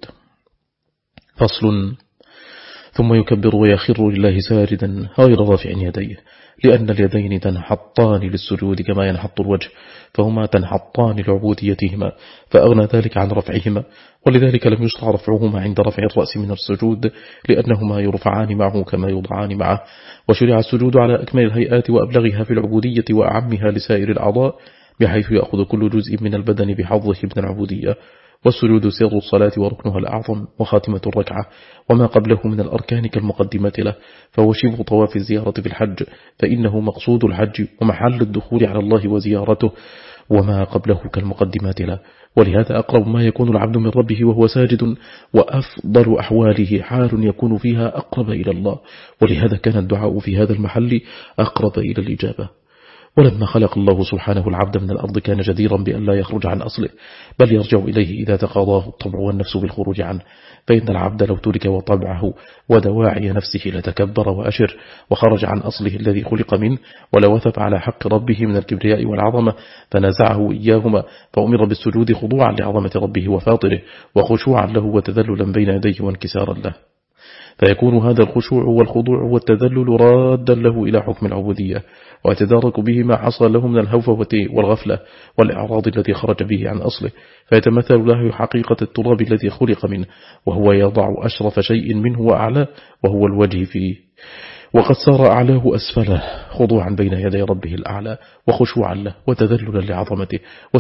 فصل. ثم يكبر ويخر لله ساجدا غير رافع يديه، لأن اليدين تنحطان للسجود كما ينحط الوجه، فهما تنحطان لعبوديتهما، فأغنى ذلك عن رفعهما، ولذلك لم يشرع رفعهما عند رفع الرأس من السجود، لأنهما يرفعان معه كما يوضعان معه، وشرع السجود على أكمل الهيئات وأبلغها في العبودية وأعمها لسائر الأعضاء، بحيث يأخذ كل جزء من البدن بحظه من العبودية. والسجود سر الصلاة وركنها الأعظم وخاتمة الركعة، وما قبله من الأركان كالمقدمة له، فهو شبه طواف الزيارة في الحج، فإنه مقصود الحج ومحل الدخول على الله وزيارته، وما قبله كالمقدمات له. ولهذا أقرب ما يكون العبد من ربه وهو ساجد، وأفضل أحواله حال يكون فيها أقرب إلى الله، ولهذا كان الدعاء في هذا المحل أقرب إلى الإجابة. ولما خلق الله سبحانه العبد من الأرض كان جديرا بأن لا يخرج عن أصله، بل يرجع إليه إذا تقاضاه الطبع والنفس بالخروج عنه، فإن العبد لو ترك وطبعه ودواعي نفسه لتكبر وأشر وخرج عن أصله الذي خلق منه، ولوثب على حق ربه من الكبرياء والعظمة فنزعه إياهما، فأمر بالسجود خضوعا لعظمة ربه وفاطره، وخشوعا له وتذللا بين يديه وانكسارا له. فيكون هذا الخشوع والخضوع والتذلل رادا له إلى حكم العبودية، ويتدارك به ما حصل له من الهوفوة والغفلة والإعراض الذي خرج به عن أصله، فيتمثل له حقيقة التراب الذي خلق منه، وهو يضع أشرف شيء منه وأعلاه، وهو الوجه فيه، وقد صار أعلاه أسفله خضوعا بين يدي ربه الأعلى، وخشوعا له وتذللا لعظمته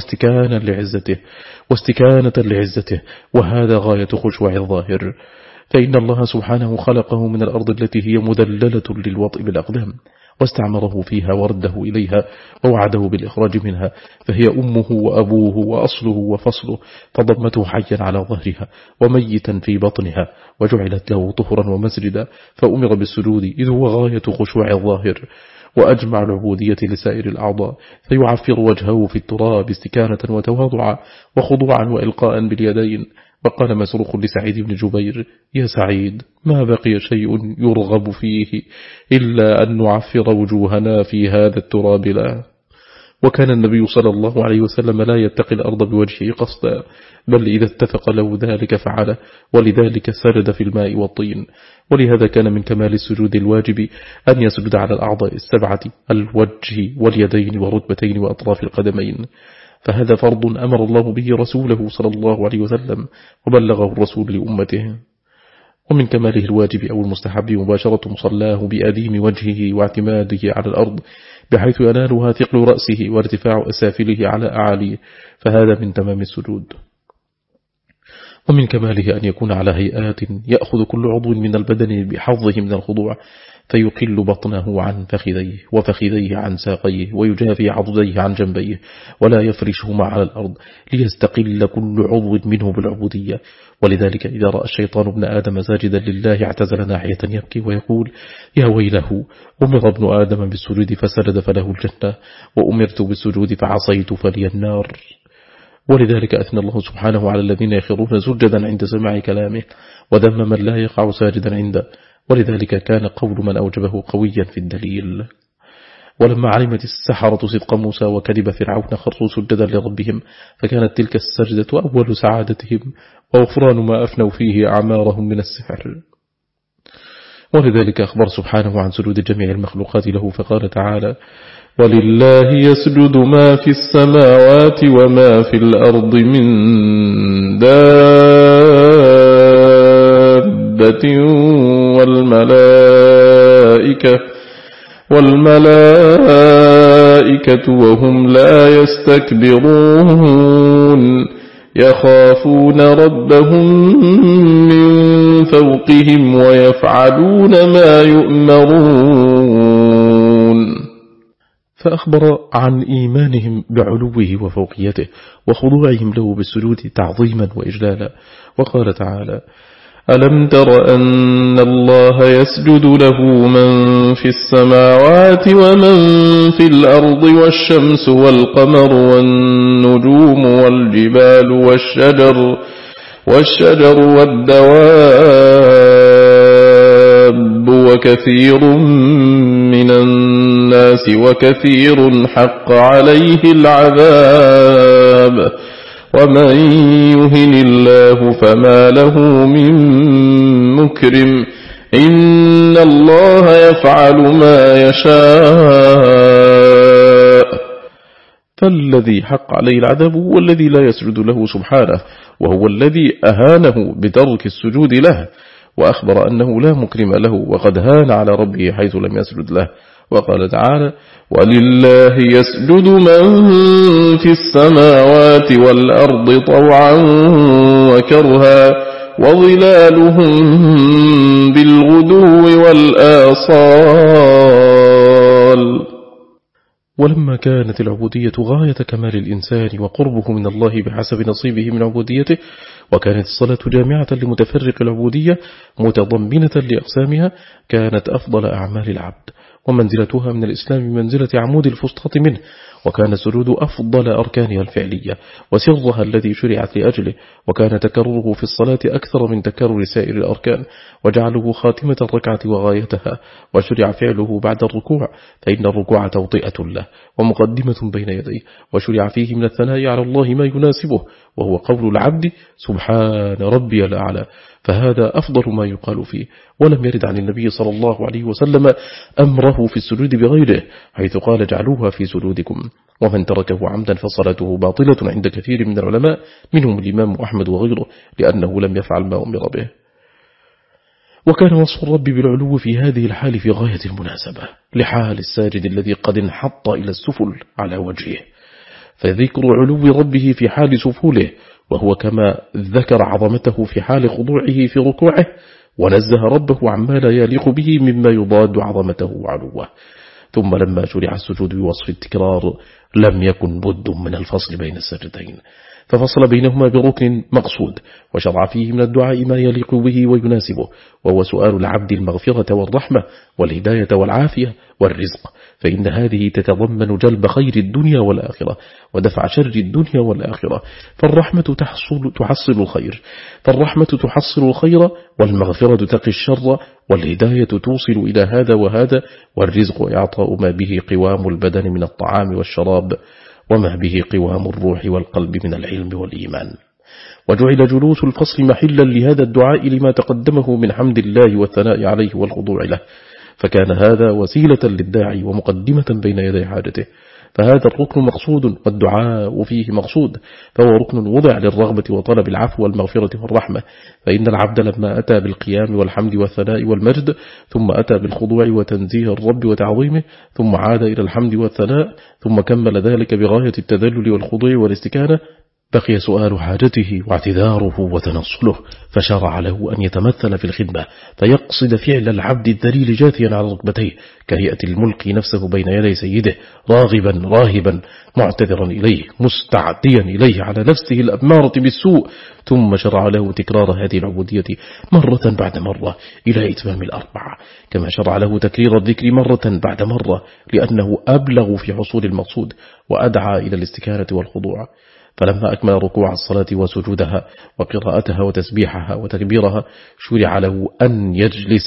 واستكانة لعزته، وهذا غاية خشوع الظاهر. فإن الله سبحانه خلقه من الأرض التي هي مدللة للوطء بالأقدام، واستعمره فيها ورده إليها ووعده بالإخراج منها، فهي أمه وأبوه وأصله وفصله، فضمته حيا على ظهرها وميتا في بطنها، وجعلت له طهرا ومسجدا، فأمر بالسجود إذ هو غاية خشوع الظاهر، وأجمع العبودية لسائر الأعضاء، فيعفر وجهه في التراب استكانة وتواضعا وخضوعا وإلقاء باليدين. وقال مسروق لسعيد بن جبير: يا سعيد، ما بقي شيء يرغب فيه إلا أن نعفر وجوهنا في هذا التراب لا. وكان النبي صلى الله عليه وسلم لا يتقي الأرض بوجهه قصدا، بل إذا اتفق له ذلك فعله، ولذلك سجد في الماء والطين. ولهذا كان من كمال السجود الواجب أن يسجد على الأعضاء السبعة: الوجه واليدين والركبتين وأطراف القدمين، فهذا فرض أمر الله به رسوله صلى الله عليه وسلم، وبلغه الرسول لأمته. ومن كماله الواجب أو المستحب مباشرة مصلاه بأديم وجهه واعتماده على الأرض، بحيث ينالها ثقل رأسه وارتفاع أسافله على أعاليه، فهذا من تمام السجود. ومن كماله أن يكون على هيئات يأخذ كل عضو من البدن بحظه من الخضوع، فيقل بطنه عن فخذيه، وفخذيه عن ساقيه، ويجافي عضديه عن جنبيه، ولا يفرشهما على الأرض، ليستقل كل عضو منه بالعبودية. ولذلك إذا رأى الشيطان ابن آدم ساجدا لله اعتزل ناحية يبكي ويقول: يا ويله، أمر ابن آدم بالسجود فسجد فله الجنة، وأمرت بالسجود فعصيت فلي النار. ولذلك أثنى الله سبحانه على الذين يخرون سجدا عند سماع كلامه، وذم من لا يقع ساجدا عنده، ولذلك كان قول من أوجبه قويا في الدليل. ولما علمت السحرة صدق موسى وكذب فرعون خروا سجدا لربهم، فكانت تلك السجدة أول سعادتهم وغفران ما أفنوا فيه أعمارهم من السحر. ولذلك أخبر سبحانه عن سجود جميع المخلوقات له، فقال تعالى: ولله يسجد ما في السماوات وما في الأرض من دابة والملائكة وهم لا يستكبرون يخافون ربهم من فوقهم ويفعلون ما يؤمرون. فأخبر عن إيمانهم بعلوه وفوقيته وخضوعهم له بالسجود تعظيما وإجلالا، وقال تعالى: ألم تر أن الله يسجد له من في السماوات ومن في الأرض والشمس والقمر والنجوم والجبال والشجر والدواب وكثير من الناس وكثير حق عليه العذاب ومن يهن الله فما له من مكرم إن الله يفعل ما يشاء. فالذي حق عليه العذاب هو الذي لا يسجد له سبحانه، وهو الذي أهانه بترك السجود له، وأخبر أنه لا مكرم له، وقد هان على ربه حيث لم يسجد له. وقال تعالى: ولله يسجد من في السماوات والأرض طوعا وكرها وظلالهم بالغدو والآصال. ولما كانت العبودية غاية كمال الإنسان وقربه من الله بحسب نصيبه من عبوديته، وكانت الصلاة جامعة لمتفرق العبودية متضمنة لأقسامها، كانت أفضل أعمال العبد، ومنزلتها من الإسلام منزلة عمود الفسطاط منه، وكان السجود أفضل أركانها الفعلية وسرها الذي شرعت لأجله، وكان تكرره في الصلاة أكثر من تكرر سائر الأركان، وجعله خاتمة الركعة وغايتها، وشرع فعله بعد الركوع، فإن الركوع توطئة له ومقدمة بين يديه، وشرع فيه من الثناء على الله ما يناسبه، وهو قول العبد: سبحان ربي الأعلى. فهذا أفضل ما يقال فيه. ولم يرد عن النبي صلى الله عليه وسلم أمره في السجود بغيره، حيث قال اجعلوها في سجودكم. ومن تركه عمدا فصلاته باطلة عند كثير من العلماء، منهم الإمام أحمد وغيره، لأنه لم يفعل ما أمر به. وكان وصف الرب بالعلو في هذه الحال في غاية المناسبة لحال الساجد الذي قد انحط إلى السفل على وجهه، فذكر علو ربه في حال سفوله، وهو كما ذكر عظمته في حال خضوعه في ركوعه، ونزه ربه عما لا يليق به مما يضاد عظمته وعلوه. ثم لما شرع السجود بوصف التكرار لم يكن بد من الفصل بين السجدين، ففصل بينهما بركن مقصود، وشرع فيه من الدعاء ما يليق به ويناسبه، وهو سؤال العبد المغفرة والرحمة والهداية والعافية والرزق، فإن هذه تتضمن جلب خير الدنيا والآخرة ودفع شر الدنيا والآخرة. فالرحمة تحصل الخير، والمغفرة تقي الشر، والهداية توصل إلى هذا وهذا، والرزق إعطاء ما به قوام البدن من الطعام والشراب، وما به قوام الروح والقلب من العلم والإيمان. وجعل جلوس الفصل محلا لهذا الدعاء لما تقدمه من حمد الله والثناء عليه والخضوع له، فكان هذا وسيلة للداعي ومقدمة بين يدي حاجته. فهذا الركن مقصود، والدعاء فيه مقصود، فهو ركن وضع للرغبة وطلب العفو والمغفرة والرحمة. فإن العبد لما أتى بالقيام والحمد والثناء والمجد، ثم أتى بالخضوع وتنزيه الرب وتعظيمه، ثم عاد إلى الحمد والثناء، ثم كمل ذلك بغاية التذلل والخضوع والاستكانة، بقي سؤال حاجته واعتذاره وتنصله، فشرع له أن يتمثل في الخدمة، فيقصد فعل العبد الذليل جاثيا على ركبتيه كهيئة الملقي نفسه بين يدي سيده، راغبا راهبا معتذرا إليه مستعديا إليه على نفسه الأمارة بالسوء. ثم شرع له تكرار هذه العبودية مرة بعد مرة إلى إتمام الأربعة، كما شرع له تكرير الذكر مرة بعد مرة، لأنه أبلغ في حصول المقصود وأدعى إلى الاستكانة والخضوع. فلما أكمل ركوع الصلاة وسجودها وقراءتها وتسبيحها وتكبيرها، شرع له أن يجلس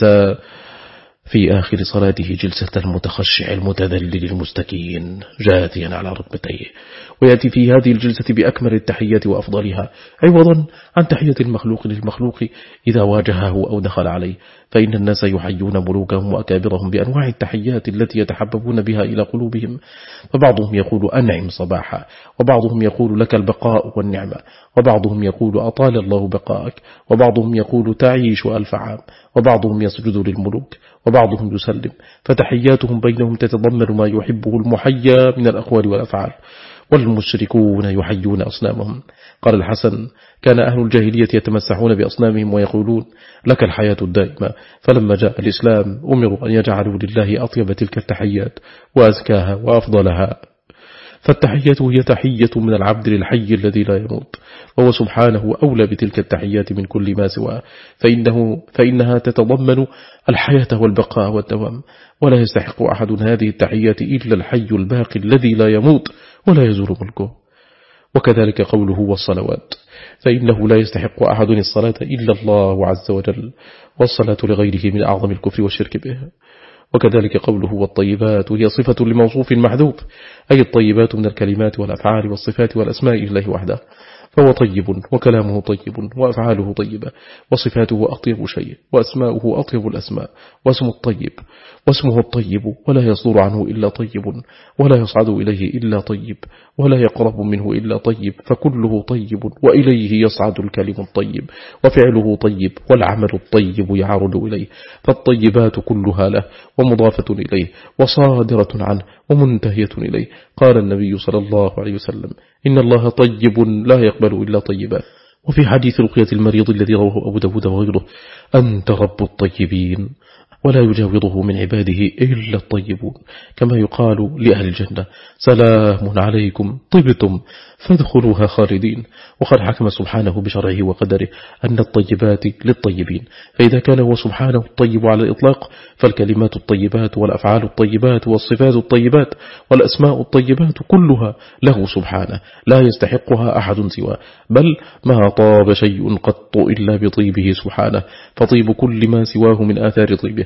في آخر صلاته جلسة المتخشع المتذلل المستكين جاثيا على ركبتيه، ويأتي في هذه الجلسة بأكمل التحيات وأفضلها، عوضا عن تحية المخلوق للمخلوق إذا واجهه أو دخل عليه. فإن الناس يحيون ملوكهم وأكابرهم بأنواع التحيات التي يتحببون بها إلى قلوبهم، فبعضهم يقول أنعم صباحا، وبعضهم يقول لك البقاء والنعمة، وبعضهم يقول أطال الله بقاءك، وبعضهم يقول تعيش ألف عام، وبعضهم يسجد للملوك، وبعضهم يسلم. فتحياتهم بينهم تتضمن ما يحبه المحيا من الأقوال والأفعال. والمشركون يحيون أصنامهم. قال الحسن: كان أهل الجاهلية يتمسحون بأصنامهم ويقولون لك الحياة الدائمة، فلما جاء الإسلام أمروا أن يجعلوا لله أطيب تلك التحيات وأزكاها وأفضلها. فالتحية هي تحية من العبد للحي الذي لا يموت، وهو سبحانه أولى بتلك التحيات من كل ما سواه، فإنها تتضمن الحياة والبقاء والدوام، ولا يستحق أحد هذه التحيات إلا الحي الباقي الذي لا يموت ولا يزول ملكه. وكذلك قوله والصلوات، فإنه لا يستحق أحد الصلاة إلا الله عز وجل، والصلاة لغيره من أعظم الكفر والشرك به. وكذلك قوله والطيبات، وهي صفة لموصوف محذوف، أي الطيبات من الكلمات والأفعال والصفات والأسماء لله وحده، فهو طيب وكلامه طيب وأفعاله طيبة وصفاته أطيب شيء وأسماؤه أطيب الأسماء، واسمه الطيب ولا يصدر عنه إلا طيب، ولا يصعد إليه إلا طيب، ولا يقرب منه إلا طيب، فكله طيب، وإليه يصعد الكلم الطيب، وفعله طيب، والعمل الطيب يعرض إليه، فالطيبات كلها له ومضافة إليه وصادرة عنه ومنتهية إليه. قال النبي صلى الله عليه وسلم: إن الله طيب لا يقبل إلا طيبا. وفي حديث رقية المريض الذي رواه أبو داود وغيره: أنت رب الطيبين ولا يجاوره من عباده إلا الطيبون، كما يقال لأهل الجنة: سلام عليكم طبتم فادخلوها خالدين. وقد حكم سبحانه بشرعه وقدره أن الطيبات للطيبين، فإذا كان هو سبحانه الطيب على الإطلاق، فالكلمات الطيبات والأفعال الطيبات والصفات الطيبات والأسماء الطيبات كلها له سبحانه، لا يستحقها أحد سواه، بل ما طاب شيء قط إلا بطيبه سبحانه، فطيب كل ما سواه من آثار طيبه،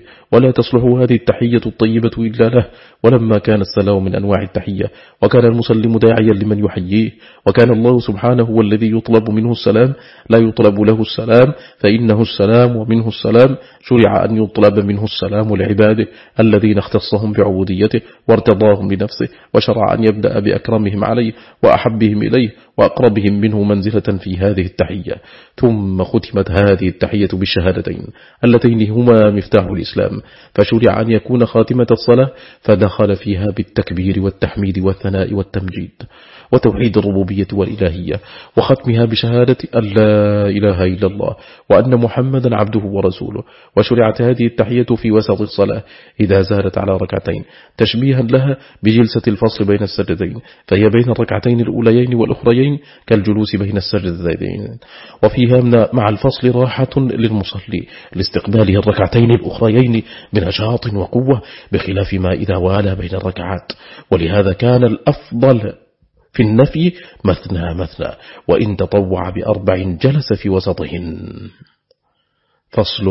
ولا تصلح هذه التحية الطيبة إلا له. ولما كان السلام من أنواع التحية وكان المسلم داعيا لمن يحييه، وكان الله سبحانه هو الذي يطلب منه السلام لا يطلب له السلام فإنه السلام ومنه السلام، شرع أن يطلب منه السلام لعباده الذين اختصهم بعبوديته وارتضاهم لنفسه، وشرع أن يبدأ بأكرمهم عليه وأحبهم إليه وأقربهم منه منزلة في هذه التحية. ثم ختمت هذه التحية بالشهادتين اللتين هما مفتاح الإسلام، فشرع أن يكون خاتمة الصلاة فدخل فيها بالتكبير والتحميد والثناء والتمجيد وتوحيد الربوبية والإلهية، وختمها بشهادة أن لا إله إلا الله وأن محمدا عبده ورسوله. وشرعت هذه التحية في وسط الصلاة إذا زادت على ركعتين تشبيها لها بجلسة الفصل بين السجدين، فهي بين الركعتين الأوليين والأخريين كالجلوس بين السجدتين، وفيها مع الفصل راحة للمصلي لاستقباله الركعتين الأخريين بنشاط وقوة، بخلاف ما إذا والى بين الركعات. ولهذا كان الأفضل في النفي مثنى مثنى، وإن تطوع ب4 جلس في وسطهن. فصل.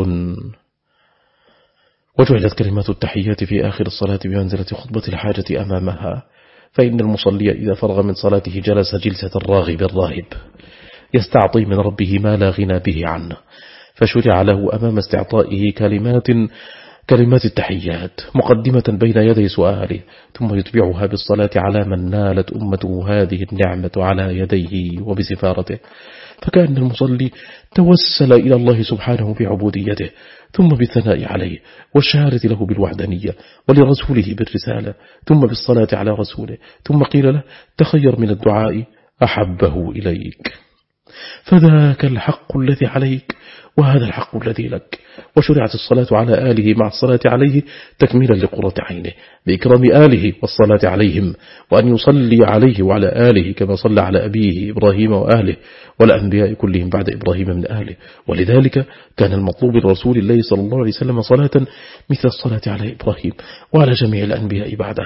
وجعلت كلمات التحيات في آخر الصلاة بمنزلة خطبة الحاجة أمامها، فإن المصلي إذا فرغ من صلاته جلس جلسة الراغب الراهب يستعطي من ربه ما لا غنى به عنه، فشرع له أمام استعطائه كلمات التحيات مقدمة بين يدي سؤاله، ثم يتبعها بالصلاة على من نالت أمته هذه النعمة على يديه وبسفارته. فكان المصلي توسل إلى الله سبحانه بعبوديته، ثم بالثناء عليه والشهادة له بالوحدانية ولرسوله بالرسالة، ثم بالصلاة على رسوله، ثم قيل له تخير من الدعاء أحبه إليك، فذاك الحق الذي عليك وهذا الحق الذي لك. وشرعت الصلاة على آله مع الصلاة عليه تكميلا لقرة عينه بإكرام آله والصلاة عليهم، وأن يصلي عليه وعلى آله كما صلى على أبيه إبراهيم وأهله والأنبياء كلهم بعد إبراهيم من أهله. ولذلك كان المطلوب لرسول الله صلى الله عليه وسلم صلاة مثل الصلاة على إبراهيم وعلى جميع الأنبياء بعده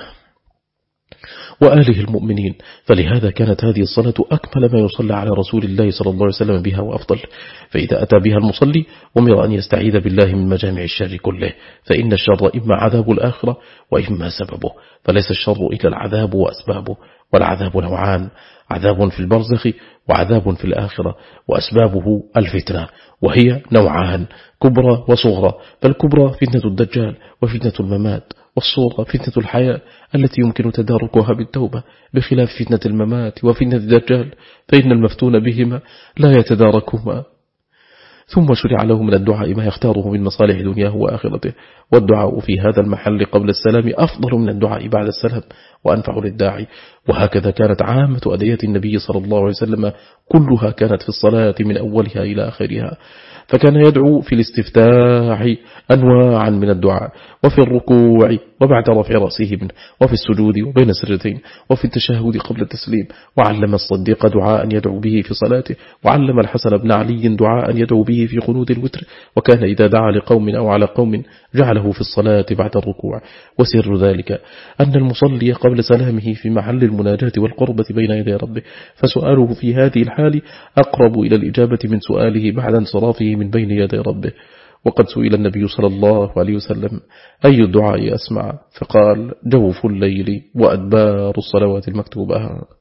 وآله المؤمنين. فلهذا كانت هذه الصلاة أكمل ما يصلى على رسول الله صلى الله عليه وسلم بها وأفضل. فإذا أتى بها المصلي أمر أن يستعيذ بالله من مجامع الشر كله، فإن الشر إما عذاب الآخرة وإما سببه، فليس الشر إلا العذاب وأسبابه، والعذاب نوعان: عذاب في البرزخ وعذاب في الآخرة، وأسبابه الفتنة، وهي نوعان: كبرى وصغرى. فالكبرى فتنة الدجال وفتنة الممات، والصغرى فتنة الحياة التي يمكن تداركها بالتوبة، بخلاف فتنة الممات وفتنة الدجال فإن المفتون بهما لا يتداركهما. ثم شرع له من الدعاء ما يختاره من مصالح دنياه وآخرته، والدعاء في هذا المحل قبل السلام أفضل من الدعاء بعد السلام وأنفع للداعي. وهكذا كانت عامة أدعية النبي صلى الله عليه وسلم كلها كانت في الصلاة من أولها إلى آخرها، فكان يدعو في الاستفتاح أنواعا من الدعاء، وفي الركوع وبعد رفع رأسه منه، وفي السجود وبين السجدتين، وفي التشهد قبل التسليم. وعلم الصديق دعاء يدعو به في صلاته، وعلم الحسن بن علي دعاء يدعو به في قنوت الوتر، وكان إذا دعا لقوم أو على قوم جعله في الصلاة بعد الركوع. وسر ذلك أن المصلي قبل سلامه في محل المناجاة والقربة بين يدي ربه، فسؤاله في هذه الحال أقرب إلى الإجابة من سؤاله بعد انصرافه من بين يدي ربه. وقد سئل النبي صلى الله عليه وسلم: أي الدعاء أسمع؟ فقال: جوف الليل وأدبار الصلوات المكتوبة.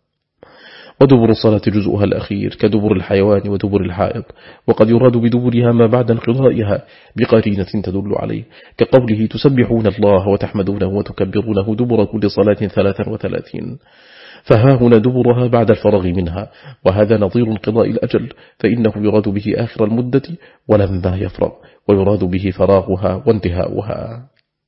ودبر الصلاة جزءها الأخير كدبر الحيوان ودبر الحائض، وقد يراد بدبرها ما بعد انقضائها بقرينة تدل عليه، كقوله: تسبحون الله وتحمدونه وتكبرونه دبر كل صلاة 33، فها هنا دبرها بعد الفراغ منها، وهذا نظير انقضاء الأجل، فإنه يراد به آخر المدة ولما يفرغ، ويراد به فراغها وانتهاؤها.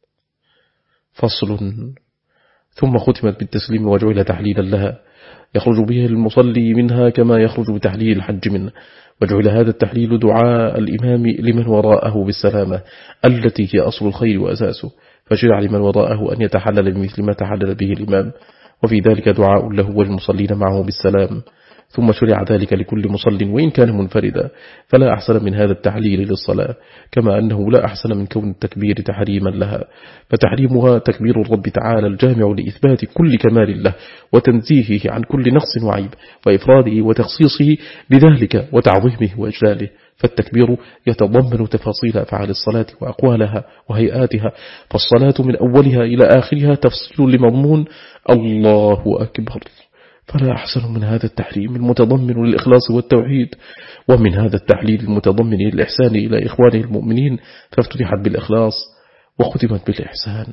فصل. ثم ختمت بالتسليم وجعل تحليلا لها يخرج به المصلي منها كما يخرج بتحليل الحج منه، وجعل هذا التحليل دعاء الإمام لمن وراءه بالسلامة التي هي أصل الخير وأساسه، فشرع لمن وراءه أن يتحلل بمثل ما تحلل به الإمام، وفي ذلك دعاء له والمصلين معه بالسلام. ثم شرع ذلك لكل مصل وإن كان منفردا، فلا أحسن من هذا التعليل للصلاة، كما أنه لا أحسن من كون التكبير تحريما لها، فتحريمها تكبير الرب تعالى الجامع لإثبات كل كمال له وتنزيهه عن كل نقص وعيب، وإفراده وتخصيصه بذلك وتعظيمه وإجلاله. فالتكبير يتضمن تفاصيل أفعال الصلاة وأقوالها وهيئاتها، فالصلاة من أولها إلى آخرها تفصيل لمضمون الله أكبر، فلا أحسن من هذا التحريم المتضمن للإخلاص والتوحيد، ومن هذا التحليل المتضمن للإحسان إلى إخوانه المؤمنين، فافتتحت بالإخلاص وختمت بالإحسان.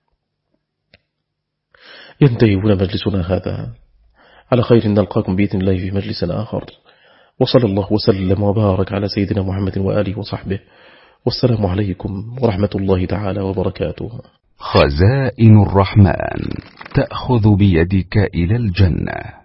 ينتهي هنا مجلسنا هذا، على خير نلقاكم بإذن الله في مجلس آخر، وصلى الله وسلم وبارك على سيدنا محمد وآله وصحبه، والسلام عليكم ورحمة الله تعالى وبركاته. خزائن الرحمن تأخذ بيدك إلى الجنة.